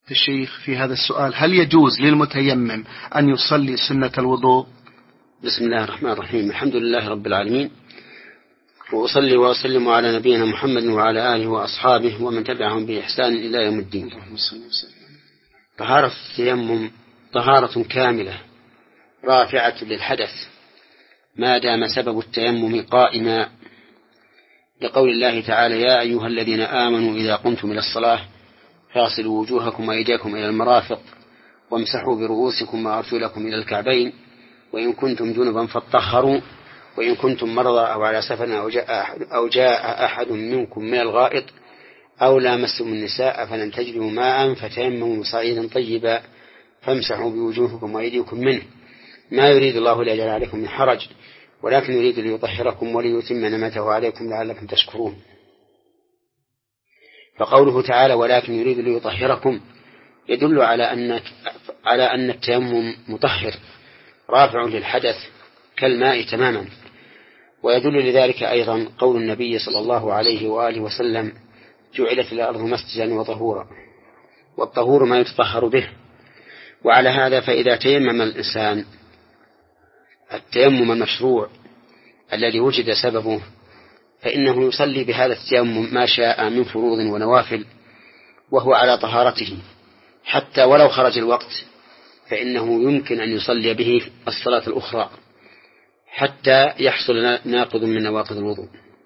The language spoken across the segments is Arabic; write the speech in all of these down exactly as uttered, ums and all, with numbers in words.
الشيخ في هذا السؤال: هل يجوز للمتيمم أن يصلي سنة الوضوء؟ بسم الله الرحمن الرحيم. الحمد لله رب العالمين، وأصلي وأسلم على نبينا محمد وعلى آله وأصحابه ومن تبعهم بإحسان إلى يوم الدين. طهارة التيمم طهارة كاملة رافعة للحدث ما دام سبب التيمم قائما، لقول الله تعالى: يا أيها الذين آمنوا إذا قمتم إلى الصلاة فاغسلوا وجوهكم وأيديكم إلى المرافق وامسحوا برؤوسكم وأرجلكم إلى الكعبين وإن كنتم جنبا فاطهروا وإن كنتم مرضى أو على سفر أو جاء أحد, أو جاء أحد منكم من الغائط أو لامستم النساء فلن تجدوا ماء فتيمموا صعيدا طيبا فامسحوا بوجوهكم وأيديكم منه ما يريد الله ليجعل عليكم من حرج ولكن يريد ليطهركم وليتم نعمته عليكم لعلكم تشكرون. فقوله تعالى: ولكن يريد ليطهركم يدل على أن على أن التيمم مطهر رافع للحدث كالماء تماما. ويدل لذلك أيضا قول النبي صلى الله عليه وآله وسلم: جعلت الأرض مسجدا وطهورا، والطهور ما يتطهر به. وعلى هذا فإذا تيمم الإنسان التيمم المشروع الذي وجد سببه فإنه يصلي بهذا التيمم ما شاء من فروض ونوافل وهو على طهارته، حتى ولو خرج الوقت فإنه يمكن أن يصلي به الصلاة الأخرى حتى يحصل ناقض من نواقض الوضوء.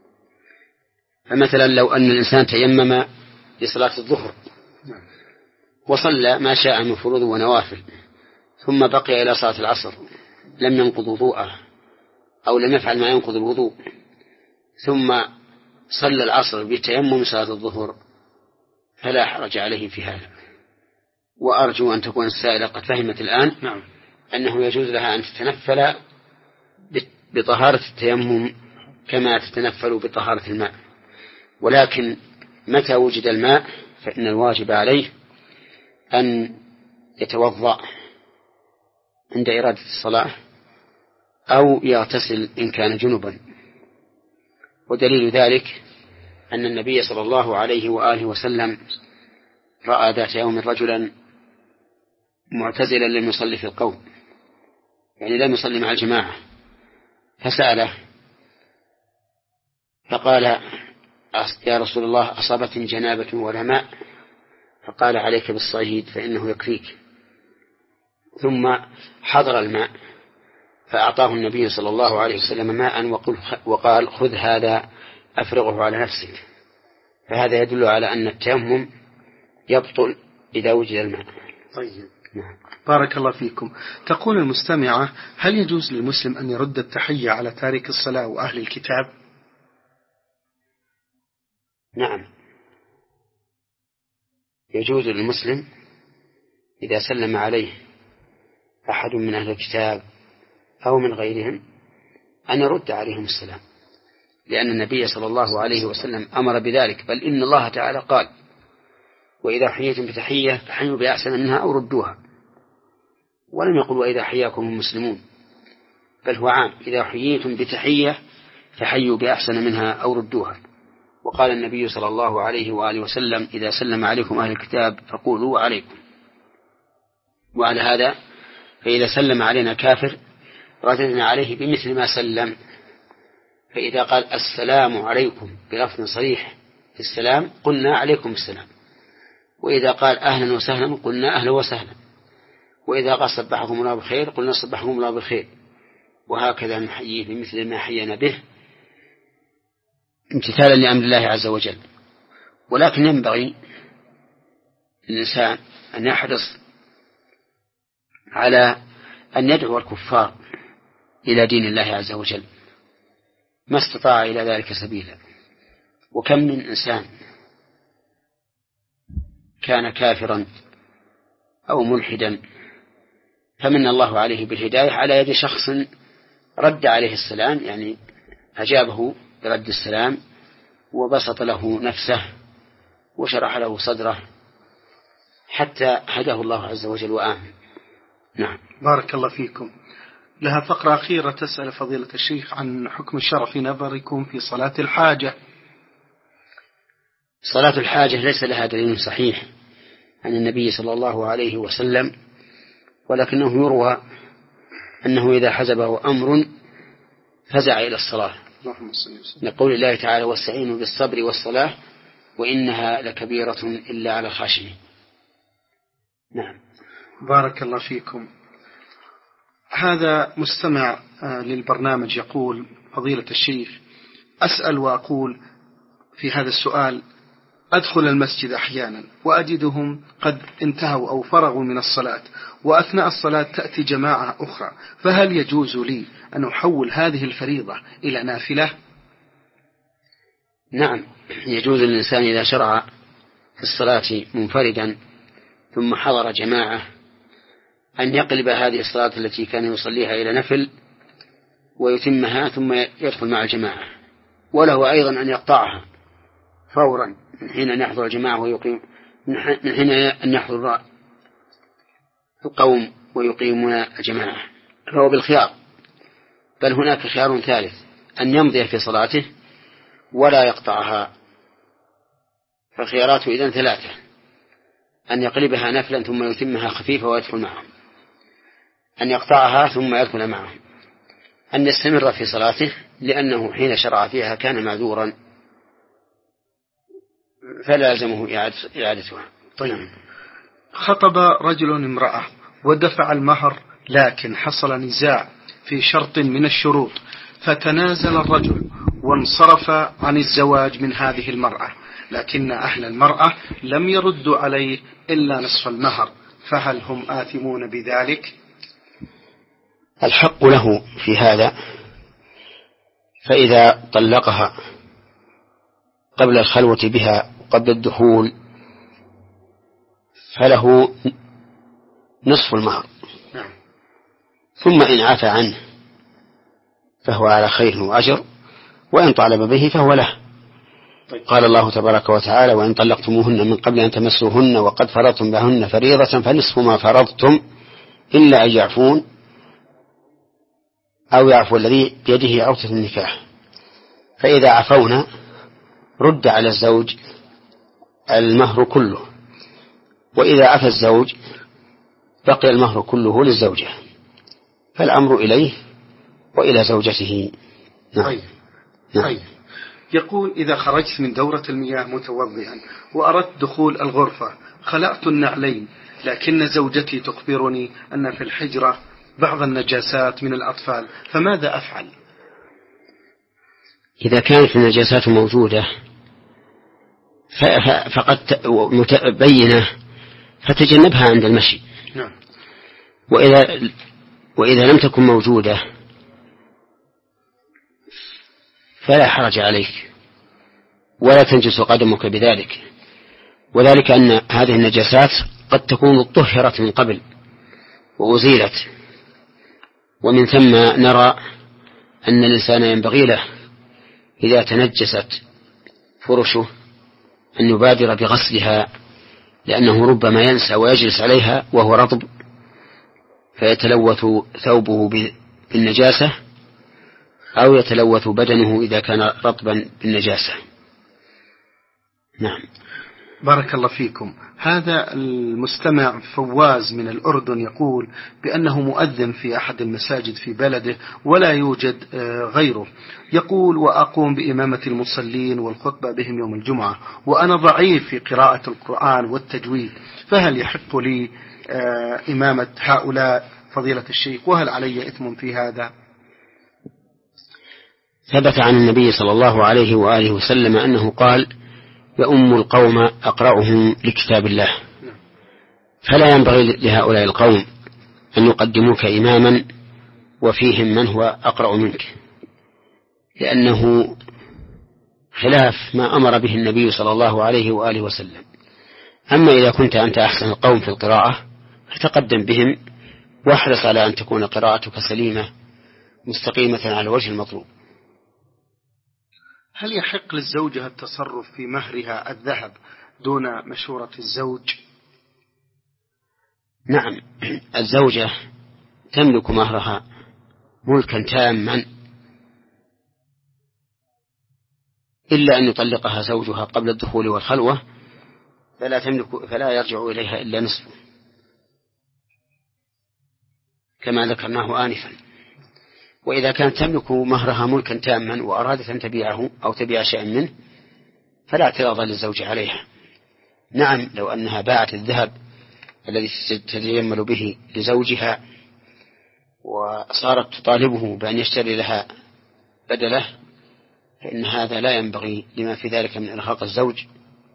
فمثلا لو أن الإنسان تيمم لصلاة الظهر وصلى ما شاء من فروض ونوافل ثم بقي إلى صلاة العصر لم ينقض وضوءه أو لم يفعل ما ينقض الوضوء ثم صلى العصر بتيمم صلاة الظهر فلا حرج عليه في هذا. وأرجو أن تكون السائلة قد فهمت الآن نعم. أنه يجوز لها أن تتنفل بطهارة التيمم كما تتنفل بطهارة الماء، ولكن متى وجد الماء فإن الواجب عليه أن يتوضأ عند إرادة الصلاة أو يغتسل إن كان جنبا. ودليل ذلك أن النبي صلى الله عليه وآله وسلم رأى ذات يوم رجلا معتزلا لم يصلي في القوم، يعني لم يصلي مع الجماعة، فسأله فقال: يا رسول الله أصابتني جنابة ولا ماء؟ فقال: عليك بالصعيد فإنه يكفيك. ثم حضر الماء فأعطاه النبي صلى الله عليه وسلم ماء وقال: خذ هذا أفرغه على نفسك. فهذا يدل على أن التيمم يبطل إذا وجد الماء. طيب نعم. بارك الله فيكم. تقول المستمعة: هل يجوز للمسلم أن يرد التحية على تارك الصلاة وأهل الكتاب؟ نعم، يجوز للمسلم إذا سلم عليه أحد من أهل الكتاب أو من غيرهم أن يرد عليهم السلام، لأن النبي صلى الله عليه وسلم أمر بذلك، بل إن الله تعالى قال: وإذا حييتم بتحية فحيوا بأحسن منها أو ردوها. ولم يقل وإذا حياكم المسلمون، بل هو عام: إذا حييتم بتحية فحيوا بأحسن منها أو ردوها. وقال النبي صلى الله عليه وآله وسلم: إذا سلم عليكم أهل الكتاب فقولوا عليكم. وعلى هذا فإذا سلم علينا كافر رددنا عليه بمثل ما سلم. فإذا قال السلام عليكم بلفظ صريح في السلام قلنا عليكم السلام، وإذا قال أهلا وسهلا قلنا أهلا وسهلا، وإذا قال صبحكم الله بالخير قلنا صبحكم الله بالخير، وهكذا نحييه بمثل ما حيينا به امتثالا لأمر الله عز وجل. ولكن ينبغي للإنسان أن يحرص على أن يدعو الكفار إلى دين الله عز وجل ما استطاع إلى ذلك سبيلا. وكم من إنسان كان كافرا أو ملحدا فمن الله عليه بالهداية على يد شخص رد عليه السلام، يعني أجابه برد السلام وبسط له نفسه وشرح له صدره حتى هداه الله عز وجل وآمن. نعم. بارك الله فيكم. لها فقرة أخيرة تسأل فضيلة الشيخ عن حكم الشرع في نظركم في صلاة الحاجة. صلاة الحاجة ليس لها دليل صحيح عن النبي صلى الله عليه وسلم، ولكنه يروى أنه إذا حزبه أمر فزع إلى الصلاة، لقول الله تعالى: واستعينوا بالصبر والصلاة وإنها لكبيرة إلا على الخاشعين. نعم. بارك الله فيكم. هذا مستمع للبرنامج يقول: فضيلة الشيخ، أسأل وأقول في هذا السؤال: أدخل المسجد أحيانا وأجدهم قد انتهوا أو فرغوا من الصلاة، وأثناء الصلاة تأتي جماعة أخرى، فهل يجوز لي أن أحول هذه الفريضة إلى نافلة؟ نعم، يجوز للإنسان إذا شرع في الصلاة منفردا ثم حضر جماعة أن يقلب هذه الصلاة التي كان يصليها إلى نفل ويتمها ثم يدخل مع الجماعة، وله أيضا أن يقطعها فورا من حين أن يحضر الجماعة ويقيم من حين أن يحضر القوم ويقيمون الجماعة، فهو بالخيار. بل هناك خيار ثالث: أن يمضي في صلاته ولا يقطعها. فالخيارات إذن ثلاثة: أن يقلبها نفلا ثم يتمها خفيفة ويدخل معهم، أن يقطعها ثم يدخل معهم، أن يستمر في صلاته لأنه حين شرع فيها كان معذورا فلا يلزمه إعادتها. طيب، خطب رجل امرأة ودفع المهر، لكن حصل نزاع في شرط من الشروط، فتنازل الرجل وانصرف عن الزواج من هذه المرأة، لكن أهل المرأة لم يردوا عليه إلا نصف المهر، فهل هم آثمون بذلك؟ الحق له في هذا، فإذا طلقها قبل الخلوة بها قبل الدخول فله نصف المهر، ثم إن عفى عنه فهو على خير وأجر، وإن طالب به فهو له. قال الله تبارك وتعالى: وإن طلقتموهن من قبل أن تمسوهن وقد فرضتم لهن فريضة فنصف ما فرضتم إلا أن يعفون أو يعفو الذي بيده عقدة النكاح. فإذا عفونا رد على الزوج المهر كله، وإذا عفى الزوج بقي المهر كله للزوجة، فالأمر إليه وإلى زوجته. نعم. طيب. نعم. طيب. يقول: إذا خرجت من دورة المياه متوضئا وأردت دخول الغرفة خلعت النعلين، لكن زوجتي تخبرني أن في الحجرة بعض النجاسات من الأطفال، فماذا أفعل؟ إذا كانت النجاسات موجودة فقد متبينة فتجنبها عند المشي. نعم. وإذا, وإذا لم تكن موجودة فلا حرج عليك ولا تنجس قدمك بذلك، وذلك أن هذه النجاسات قد تكون طهرت من قبل وأزيلت، ومن ثم نرى أن الإنسان ينبغي له إذا تنجست فرشه أن يبادر بغسلها، لأنه ربما ينسى ويجلس عليها وهو رطب فيتلوث ثوبه بالنجاسة أو يتلوث بدنه إذا كان رطبا بالنجاسة. نعم. بارك الله فيكم. هذا المستمع فواز من الأردن يقول بأنه مؤذن في أحد المساجد في بلده ولا يوجد غيره، يقول: وأقوم بإمامة المصلين والخطبة بهم يوم الجمعة، وأنا ضعيف في قراءة القرآن والتجويد، فهل يحق لي إمامة هؤلاء فضيلة الشيخ، وهل علي إثم في هذا؟ ثبت عن النبي صلى الله عليه وآله وسلم أنه قال: يؤم القوم أقرأهم لكتاب الله، فلا ينبغي لهؤلاء القوم أن يقدموك إماما وفيهم من هو أقرأ منك، لأنه خلاف ما أمر به النبي صلى الله عليه وآله وسلم. أما إذا كنت أنت أحسن القوم في القراءة فتقدم بهم، واحرص على أن تكون قراءتك سليمة مستقيمة على الوجه المطلوب. هل يحق للزوجة التصرف في مهرها الذهب دون مشورة الزوج؟ نعم، الزوجة تملك مهرها ملكا تاما، إلا أن يطلقها زوجها قبل الدخول والخلوة فلا تملك فلا يرجع إليها إلا نصفه كما ذكرناه آنفا. وإذا كانت تملك مهرها ملكا تاما وأرادت أن تبيعه أو تبيع شيئا منه فلا اعتراض للزوج عليها. نعم لو أنها باعت الذهب الذي تتجمل به لزوجها وصارت تطالبه بأن يشتري لها بدله فإن هذا لا ينبغي لما في ذلك من إرهاق الزوج،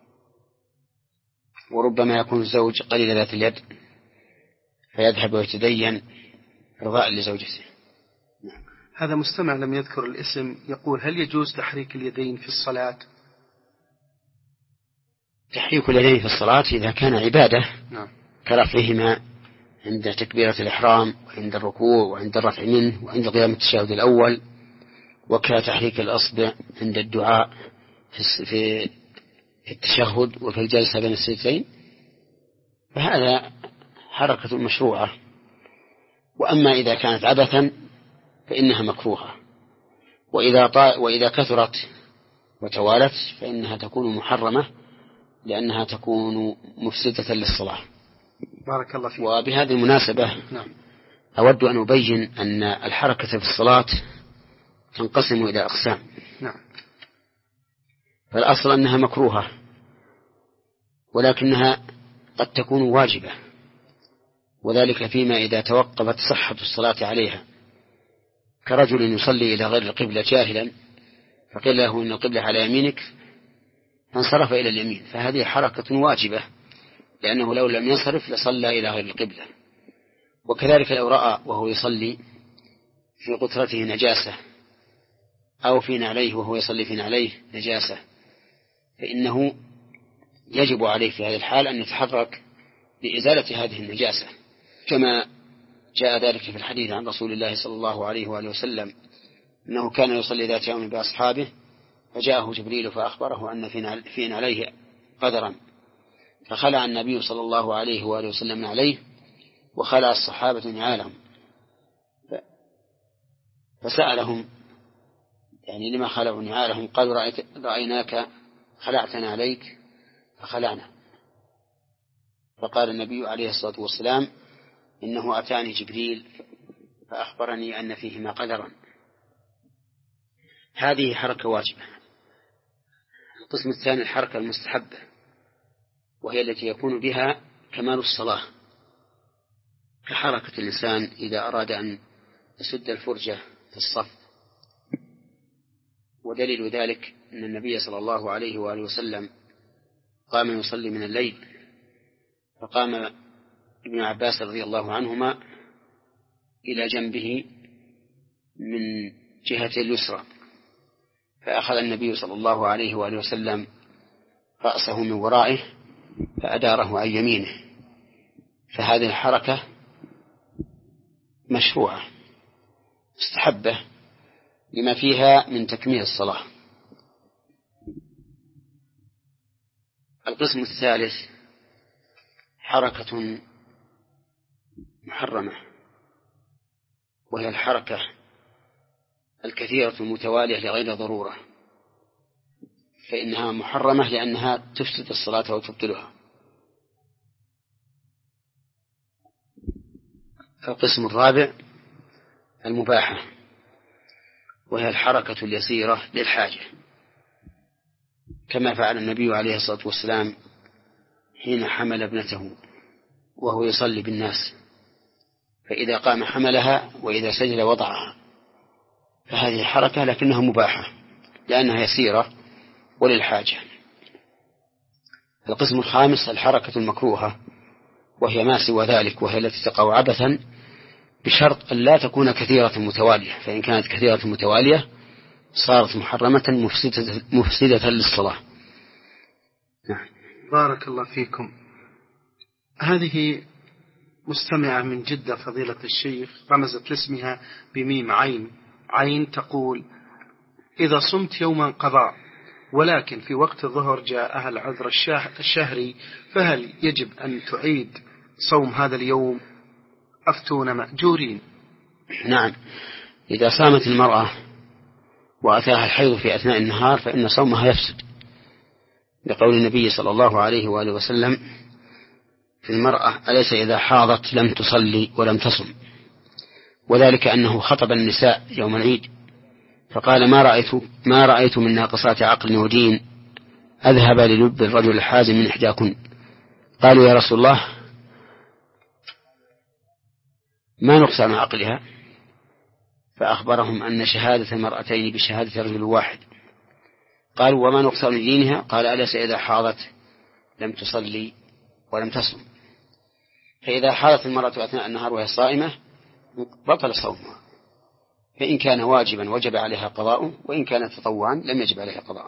وربما يكون الزوج قليل ذات اليد فيذهب ويتدين رضاء لزوجته. هذا مستمع لم يذكر الاسم يقول: هل يجوز تحريك اليدين في الصلاة؟ تحريك اليدين في الصلاة إذا كان عبادة نعم. كرفعهما عند تكبيرة الإحرام وعند الركوع وعند الرفع منه وعند قيام التشهد الأول، وكتحريك الأصبع عند الدعاء في التشهد وفي الجلسة بين السجدتين، فهذا حركة مشروعة. وأما إذا كانت عبثا فإنها مكروهة، وإذا, طا... وإذا كثرت وتوالت فإنها تكون محرمة لأنها تكون مفسدة للصلاة. بارك الله فيك. وبهذه المناسبة نعم. أود أن أبين أن الحركة في الصلاة تنقسم إلى أقسام. نعم. فالأصل أنها مكروهة، ولكنها قد تكون واجبة، وذلك فيما إذا توقفت صحة الصلاة عليها، كرجل يصلي إلى غير القبلة جاهلا فقيل له إن القبلة على يمينك فانصرف إلى اليمين، فهذه حركة واجبة لأنه لو لم ينصرف لصلى إلى غير القبلة. وكذلك لو رأى وهو يصلي في قطرته نجاسة أو في نعليه وهو يصلي في نعليه نجاسة فإنه يجب عليه في هذه الحال أن يتحرك لإزالة هذه النجاسة، كما جاء ذلك في الحديث عن رسول الله صلى الله عليه وآله وسلم أنه كان يصلي ذات يوم بأصحابه فجاءه جبريل فأخبره أن في نعليه قدرا، فخلع النبي صلى الله عليه وآله وسلم عليه وخلع الصحابة نعالهم، فسألهم يعني لما خلعوا نعالهم؟ قالوا رأيناك خلعتنا عليك فخلعنا. فقال النبي عليه الصلاة والسلام إنه أتاني جبريل فأخبرني أن فيهما قدرا. هذه حركة واجبة. القسم الثاني الحركة المستحبة، وهي التي يكون بها كمال الصلاة، كحركة الإنسان إذا أراد أن يسد الفرجة في الصف. ودليل ذلك أن النبي صلى الله عليه وآله وسلم قام يصلي من الليل، فقام ابن عباس رضي الله عنهما إلى جنبه من جهة اليسرى، فأخذ النبي صلى الله عليه وآله وسلم رأسه من ورائه فأداره عن يمينه، فهذه الحركة مشروعة مستحبة لما فيها من تكميل الصلاة. القسم الثالث حركة محرمة، وهي الحركة الكثيرة المتوالية لغير ضرورة، فإنها محرمة لأنها تفسد الصلاة وتبطلها. القسم الرابع المباحة، وهي الحركة اليسيرة للحاجة، كما فعل النبي عليه الصلاة والسلام حين حمل ابنته وهو يصلي بالناس، فإذا قام حملها وإذا سجد وضعها، فهذه حركة لكنها مباحة لأنها يسيرة وللحاجة. القسم الخامس الحركة المكروهة، وهي ما سوى ذلك، وهي التي تقع عبثا بشرط أن لا تكون كثيرة متوالية، فإن كانت كثيرة متوالية صارت محرمة مفسدة, مفسدة للصلاة. بارك الله فيكم. هذه مستمعة من جدة فضيلة الشيخ رمزت لاسمها بميم عين عين، تقول: إذا صمت يوما قضاء ولكن في وقت الظهر جاءها العذر الشهري فهل يجب أن تعيد صوم هذا اليوم؟ أفتون مأجورين. نعم، إذا صامت المرأة وأتاها الحيض في أثناء النهار فإن صومها يفسد، لقول النبي صلى الله عليه وآله وسلم في المرأة: أليس إذا حاضت لم تصلي ولم تصم؟ وذلك أنه خطب النساء يوم العيد فقال: ما رأيت ما رأيت من ناقصات عقل ودين أذهب للب الرجل الحازم من إحداكن. قالوا: يا رسول الله، ما نقصان عقلها؟ فأخبرهم أن شهادة المرأتين بشهادة رجل واحد. قالوا: وما نقصان دينها؟ قال: أليس إذا حاضت لم تصلي ولم تصم؟ فإذا حاضت المرأة أثناء النهار وهي صائمة بطل صومها، فإن كان واجبا وجب عليها قضاء، وإن كان تطوعا لم يجب عليها قضاء.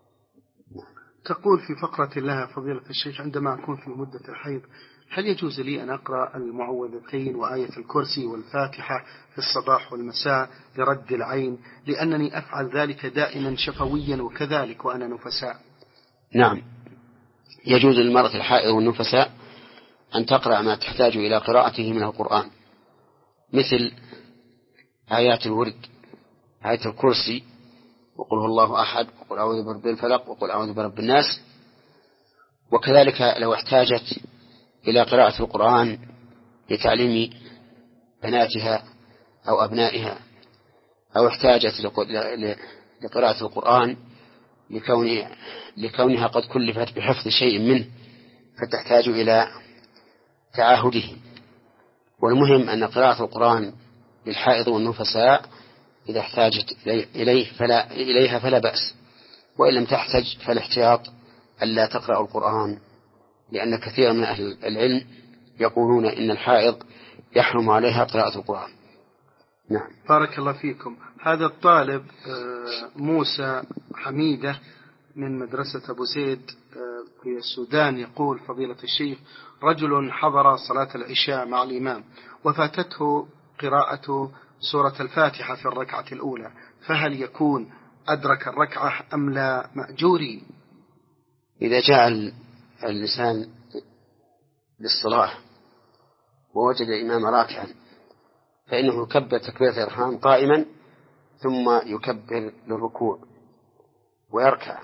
تقول في فقرة لها فضيلة الشيخ: عندما أكون في مدة الحيض هل يجوز لي أن أقرأ المعوذتين وآية الكرسي والفاتحة في الصباح والمساء لرد العين، لأنني أفعل ذلك دائما شفويا وكذلك وأنا نفساء؟ نعم، يجوز للمرأة الحائض والنفساء أن تقرأ ما تحتاج إلى قراءته من القرآن، مثل آيات الورد، آية الكرسي، وقل هو الله أحد، وقل أعوذ برب الفلق، وقل أعوذ برب الناس. وكذلك لو احتاجت إلى قراءة القرآن لتعليم بناتها أو أبنائها، أو احتاجت لقراءة القرآن لكون لكونها قد كلفت بحفظ شيء منه فتحتاج إلى تعاهده. والمهم أن قراءة القرآن للحائض والنفساء إذا احتاجت إليه فلا إليها فلا بأس، وإن لم تحتج فالاحتياط ألا تقرأ القرآن، لأن كثير من أهل العلم يقولون إن الحائض يحرم عليها قراءة القرآن. نعم. بارك الله فيكم. هذا الطالب موسى حميدة من مدرسة أبو زيد في السودان يقول: فضيلة الشيخ، رجل حضر صلاة العشاء مع الإمام وفاتته قراءة سورة الفاتحة في الركعة الأولى، فهل يكون أدرك الركعة أم لا مأجوري؟ إذا جاء الإنسان للصلاة ووجد الإمام راكعا فإنه يكبر تكبيرة الإحرام قائما، ثم يكبر للركوع ويركع،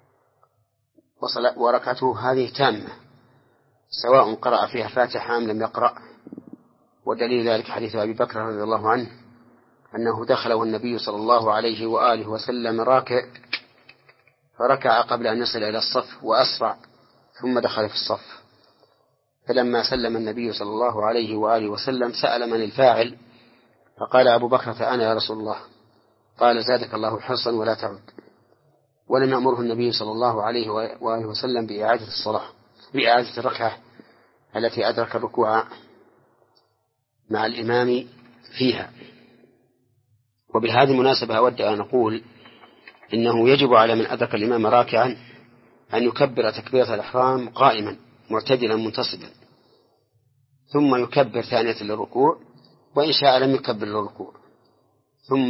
وركعته هذه تامة سواء قرأ فيها فاتحة أم لم يقرأ. ودليل ذلك حديث أبي بكر رضي الله عنه أنه دخل والنبي صلى الله عليه وآله وسلم راكع فركع قبل أن يصل إلى الصف وأسرع ثم دخل في الصف، فلما سلم النبي صلى الله عليه وآله وسلم سأل من الفاعل، فقال: أبو بكر أنا يا رسول الله. قال: زادك الله حرصا ولا تعد. ولم يأمره النبي صلى الله عليه وآله وسلم بإعادة الصلاة بإعادة الركعة التي أدرك الركوع مع الإمام فيها. وبهذه المناسبة أود أن أقول إنه يجب على من أدرك الإمام راكعا أن يكبر تكبيرة الإحرام قائما معتدلا منتصبا، ثم يكبر ثانية للركوع، وإن شاء لم يكبر للركوع. ثم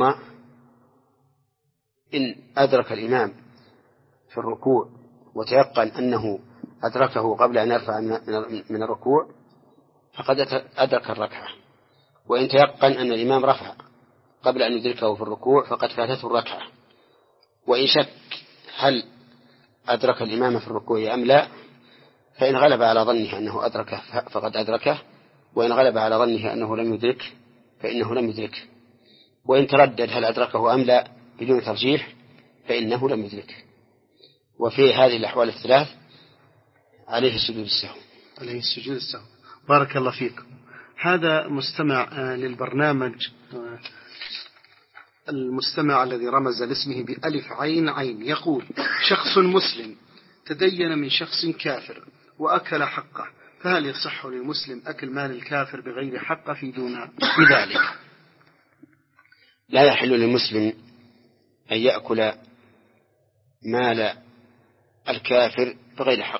إن أدرك الإمام في الركوع وتيقن أنه أدركه قبل أن يرفع من الركوع فقد أدرك الركعة، وإن تيقن أن الإمام رفع قبل أن يدركه في الركوع فقد فاتته الركعة. وإن شك هل أدرك الإمام في الركوع أم لا، فإن غلب على ظنه أنه أدركه فقد أدركه، وإن غلب على ظنه أنه لم يدرك فإنه لم يدرك، وإن تردد هل أدركه أم لا بدون ترجيح فإنه لم يدرك. وفي هذه الأحوال الثلاث عليه السجود السهو. عليه السجود السهو. بارك الله فيكم. هذا مستمع للبرنامج، المستمع الذي رمز لاسمه بألف عين عين، يقول: شخص مسلم تدين من شخص كافر وأكل حقه، فهل يصح للمسلم أكل مال الكافر بغير حقه في دون بذلك؟ لا يحل للمسلم أن يأكل مال الكافر بغير حق،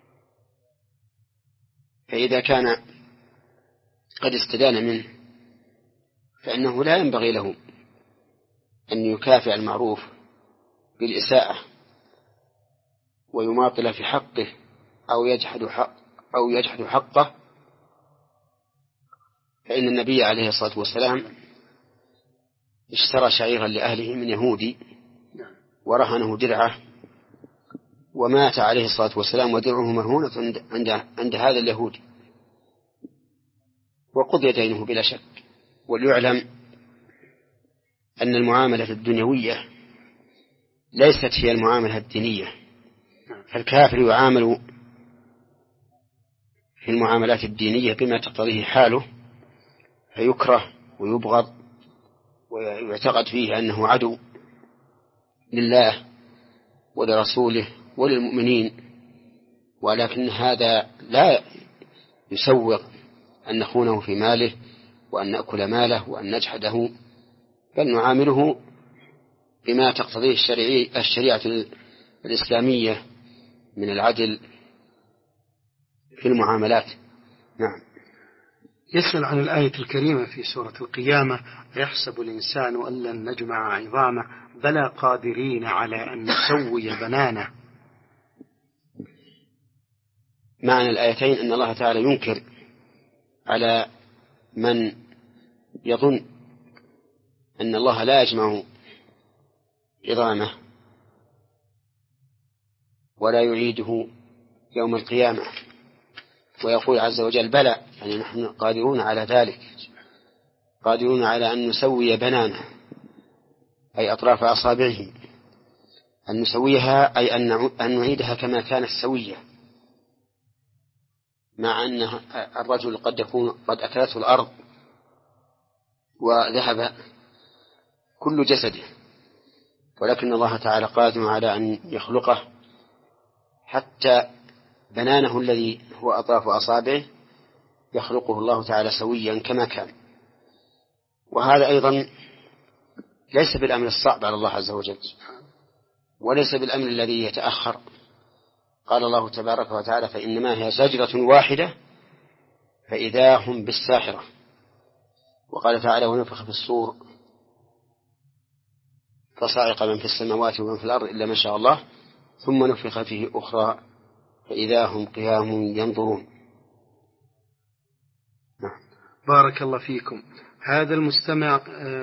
فإذا كان قد استدان منه فإنه لا ينبغي له أن يكافئ المعروف بالإساءة ويماطل في حقه أو يجحد حق أو يجحد حقه، فإن النبي عليه الصلاة والسلام اشترى شعيرا لأهله من يهودي ورهنه درعه ومات عليه الصلاة والسلام ودرعه مرهونة عند, عند, عند هذا اليهودي، وقضي دينه بلا شك. وليعلم أن المعاملة الدنيوية ليست هي المعاملة الدينية، فالكافر يعامل في المعاملات الدينية بما تقتضيه حاله، فيكره ويبغض ويعتقد فيه أنه عدو لله ولرسوله وللمؤمنين، ولكن هذا لا يسوغ أن نخونه في ماله وأن نأكل ماله وأن نجحده، بل نعامله بما تقتضيه الشريعة الإسلامية من العدل في المعاملات. نعم. يسأل عن الآية الكريمة في سورة القيامة: يحسب الإنسان أن لن نجمع عظامه بلى قادرين على أن نسوي بنانه. معنى الآيتين أن الله تعالى ينكر على من يظن أن الله لا يجمع عظامه ولا يعيده يوم القيامة، ويقول عز وجل: بلى، يعني نحن قادرون على ذلك، قادرون على أن نسوي بنانه، أي أطراف أصابعه، أن نسويها أي أن نعيدها كما كانت سوية، مع أن الرجل قد يكون قد أكلته الأرض وذهب كل جسده، ولكن الله تعالى قادر على أن يخلقه حتى بنانه الذي هو أطراف أصابعه يخلقه الله تعالى سويا كما كان. وهذا أيضا ليس بالأمر الصعب على الله عز وجل، وليس بالأمر الذي يتأخر. قال الله تبارك وتعالى: فإنما هي زجرة واحدة فإذا هم بالساحرة. وقال تعالى: ونفخ في الصور فصعق من في السماوات ومن في الأرض إلا ما شاء الله ثم نفخ فيه أخرى فإذا هم قيام ينظرون. بارك الله فيكم. هذا المستمع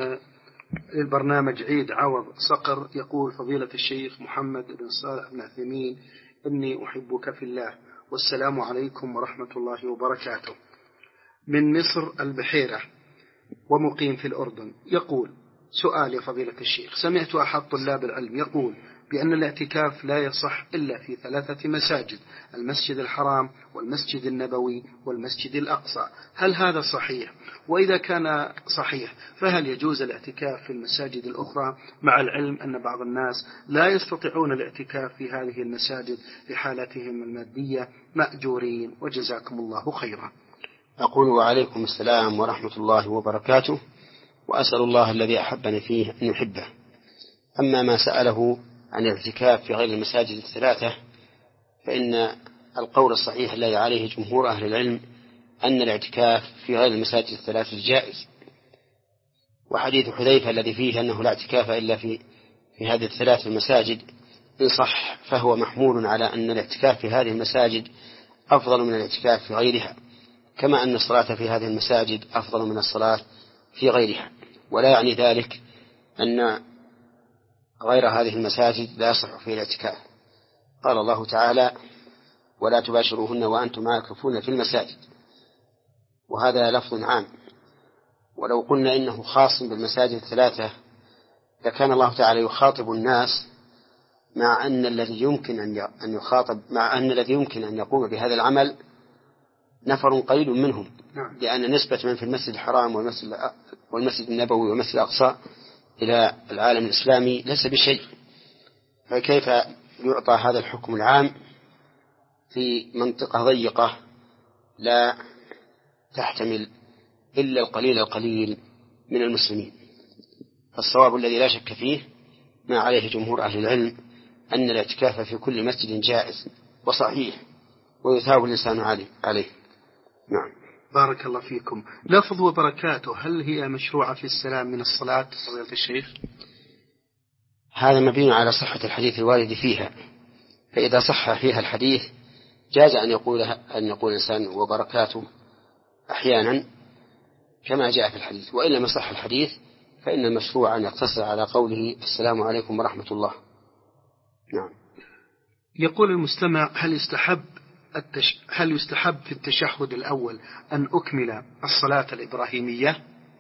للبرنامج عيد عوض صقر يقول: فضيلة الشيخ محمد بن صالح بن عثيمين، إني أحبك في الله، والسلام عليكم ورحمة الله وبركاته. من مصر البحيرة ومقيم في الأردن. يقول: سؤال يا فضيلة الشيخ، سمعت أحد طلاب العلم يقول بأن الاعتكاف لا يصح إلا في ثلاثة مساجد: المسجد الحرام والمسجد النبوي والمسجد الأقصى، هل هذا صحيح؟ وإذا كان صحيح فهل يجوز الاعتكاف في المساجد الأخرى، مع العلم أن بعض الناس لا يستطيعون الاعتكاف في هذه المساجد لحالتهم المادية مأجورين، وجزاكم الله خيرا. أقول: وعليكم السلام ورحمة الله وبركاته، وأسأل الله الذي أحبني فيه أن يحبه. أما ما سأله عن الاعتكاف في غير المساجد الثلاثة، فإن القول الصحيح الذي عليه جمهور أهل العلم أن الاعتكاف في غير المساجد الثلاثة جائز. وحديث حذيفة الذي فيه أنه لا اعتكاف إلا في في هذه الثلاث المساجد إن صح فهو محمول على أن الاعتكاف في هذه المساجد أفضل من الاعتكاف في غيرها، كما أن الصلاة في هذه المساجد أفضل من الصلاة في غيرها. ولا يعني ذلك أن غير هذه المساجد لا يصح فيه الاعتكاف. قال الله تعالى: ولا تباشروهن وأنتم عاكفون في المساجد، وهذا لفظ عام. ولو قلنا إنه خاص بالمساجد الثلاثة لكان الله تعالى يخاطب الناس، مع أن الذي يمكن أن يخاطب مع أن الذي يمكن أن يقوم بهذا العمل نفر قليل منهم، لأن نسبة من في المسجد الحرام والمسجد, والمسجد النبوي والمسجد الأقصى إلى العالم الإسلامي ليس بشيء، فكيف يعطى هذا الحكم العام في منطقة ضيقة لا تحتمل إلا القليل القليل من المسلمين؟ فالصواب الذي لا شك فيه ما عليه جمهور أهل العلم أن الاعتكاف في كل مسجد جائز وصحيح ويثاب الإنسان عليه. نعم. بارك الله فيكم. لفظ وبركاته هل هي مشروعة في السلام من الصلاة فضيلة الشيخ؟ هذا مبني على صحة الحديث الوارد فيها، فإذا صح فيها الحديث جاز أن يقول أن يقول الإنسان وبركاته أحيانا كما جاء في الحديث، وإن لم يصح الحديث فإن المشروع أن يقتصر على قوله السلام عليكم ورحمة الله. نعم. يقول المستمع: هل يستحب التش... هل يستحب في التشهد الأول أن أكمل الصلاة الإبراهيمية؟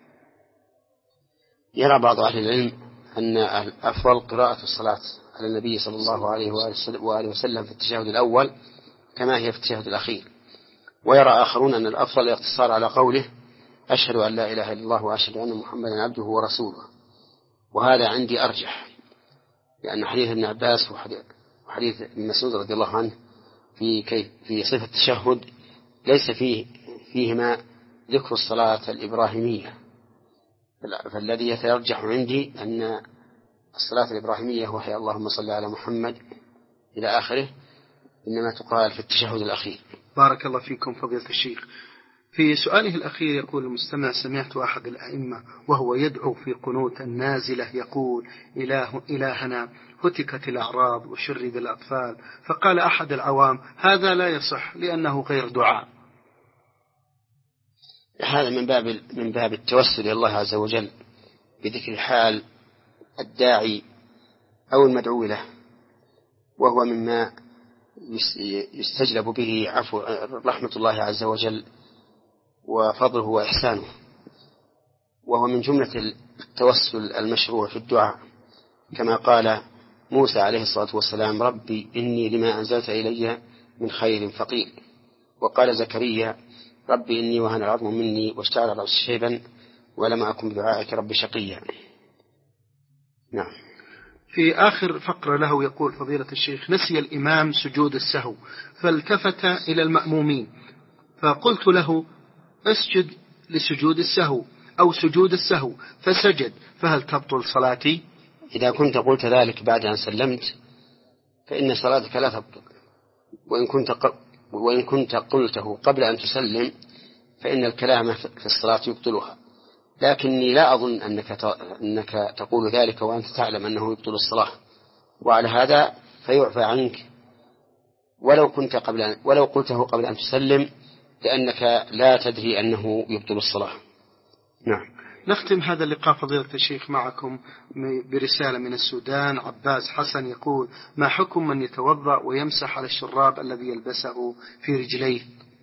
يرى بعض أهل العلم أن الأفضل قراءة الصلاة على النبي صلى الله عليه وآله وسلم في التشهد الأول كما هي في التشهد الأخير، ويرى آخرون أن الأفضل الاقتصار على قوله أشهد أن لا إله إلا الله وأشهد أن محمدا عبده ورسوله، وهذا عندي أرجح، لأن حديث ابن عباس وحديث ابن مسعود رضي الله عنه في كيف في صفة التشهد ليس فيه فيهما ذكر الصلاة الإبراهيمية، فالذي يترجح عندي أن الصلاة الإبراهيمية وهي اللهم صل على محمد إلى آخره إنما تقال في التشهد الأخير. بارك الله فيكم فضيلة الشيخ. في سؤاله الأخير يقول المستمع: سمعت أحد الأئمة وهو يدعو في قنوت النازلة يقول: إله إلهنا هتكت الأعراض وشرد الأطفال، فقال أحد العوام: هذا لا يصح لأنه غير دعاء. هذا من باب من باب التوسل إلى الله عز وجل بذكر حال الداعي أو المدعو له، وهو مما يستجلب به عفو رحمة الله عز وجل وفضله وإحسانه، وهو من جملة التوسل المشروع في الدعاء، كما قال موسى عليه الصلاة والسلام: ربي إني لما أنزلت إلي من خير فقير. وقال زكريا: ربي إني وهن العظم مني واشتعل الرأس شيبا ولم أكن بدعائك ربي شقيا. نعم. في آخر فقرة له يقول فضيلة الشيخ: نسي الإمام سجود السهو فالتفت إلى المأمومين فقلت له: اسجد لسجود السهو أو سجود السهو، فسجد، فهل تبطل صلاتي؟ إذا كنت قلت ذلك بعد أن سلمت فإن صلاتك لا تبطل، وإن كنت ق... وإن كنت قلته قبل أن تسلم فإن الكلام في الصلاة يبطلها، لكني لا أظن أنك ت... أنك تقول ذلك وأنت تعلم أنه يبطل الصلاة، وعلى هذا فيعفى عنك ولو كنت قبل أن... ولو قلته قبل أن تسلم، لأنك لا تدري أنه يبطل الصلاة. نعم. نختم هذا اللقاء فضيلة الشيخ معكم برسالة من السودان. عباس حسن يقول: ما حكم من يتوضأ ويمسح على الشراب الذي يلبسه في رجليه؟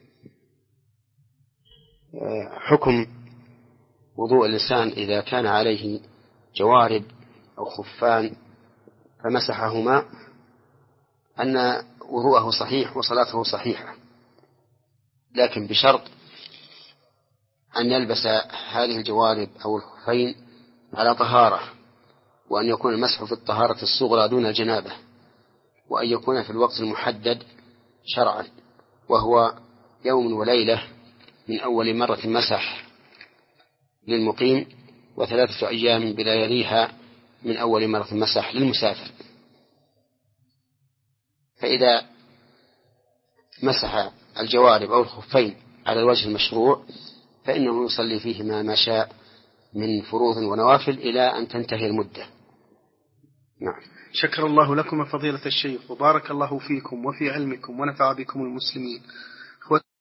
حكم وضوء الإنسان إذا كان عليه جوارب أو خفان فمسحهما أن وضوءه صحيح وصلاته صحيحة، لكن بشرط أن يلبس هذه الجوارب أو الخفين على طهارة، وأن يكون المسح في الطهارة الصغرى دون الجنابة، وأن يكون في الوقت المحدد شرعا، وهو يوم وليلة من أول مرة مسح للمقيم، وثلاثة أيام بلياليها من أول مرة مسح للمسافر. فإذا مسح الجوارب أو الخفين على الوجه المشروع فإنه يصلي فيهما ما شاء من فروض ونوافل إلى أن تنتهي المدة. نعم. شكر الله لكم فضيلة الشيخ، وبارك الله فيكم وفي علمكم ونفع بكم المسلمين.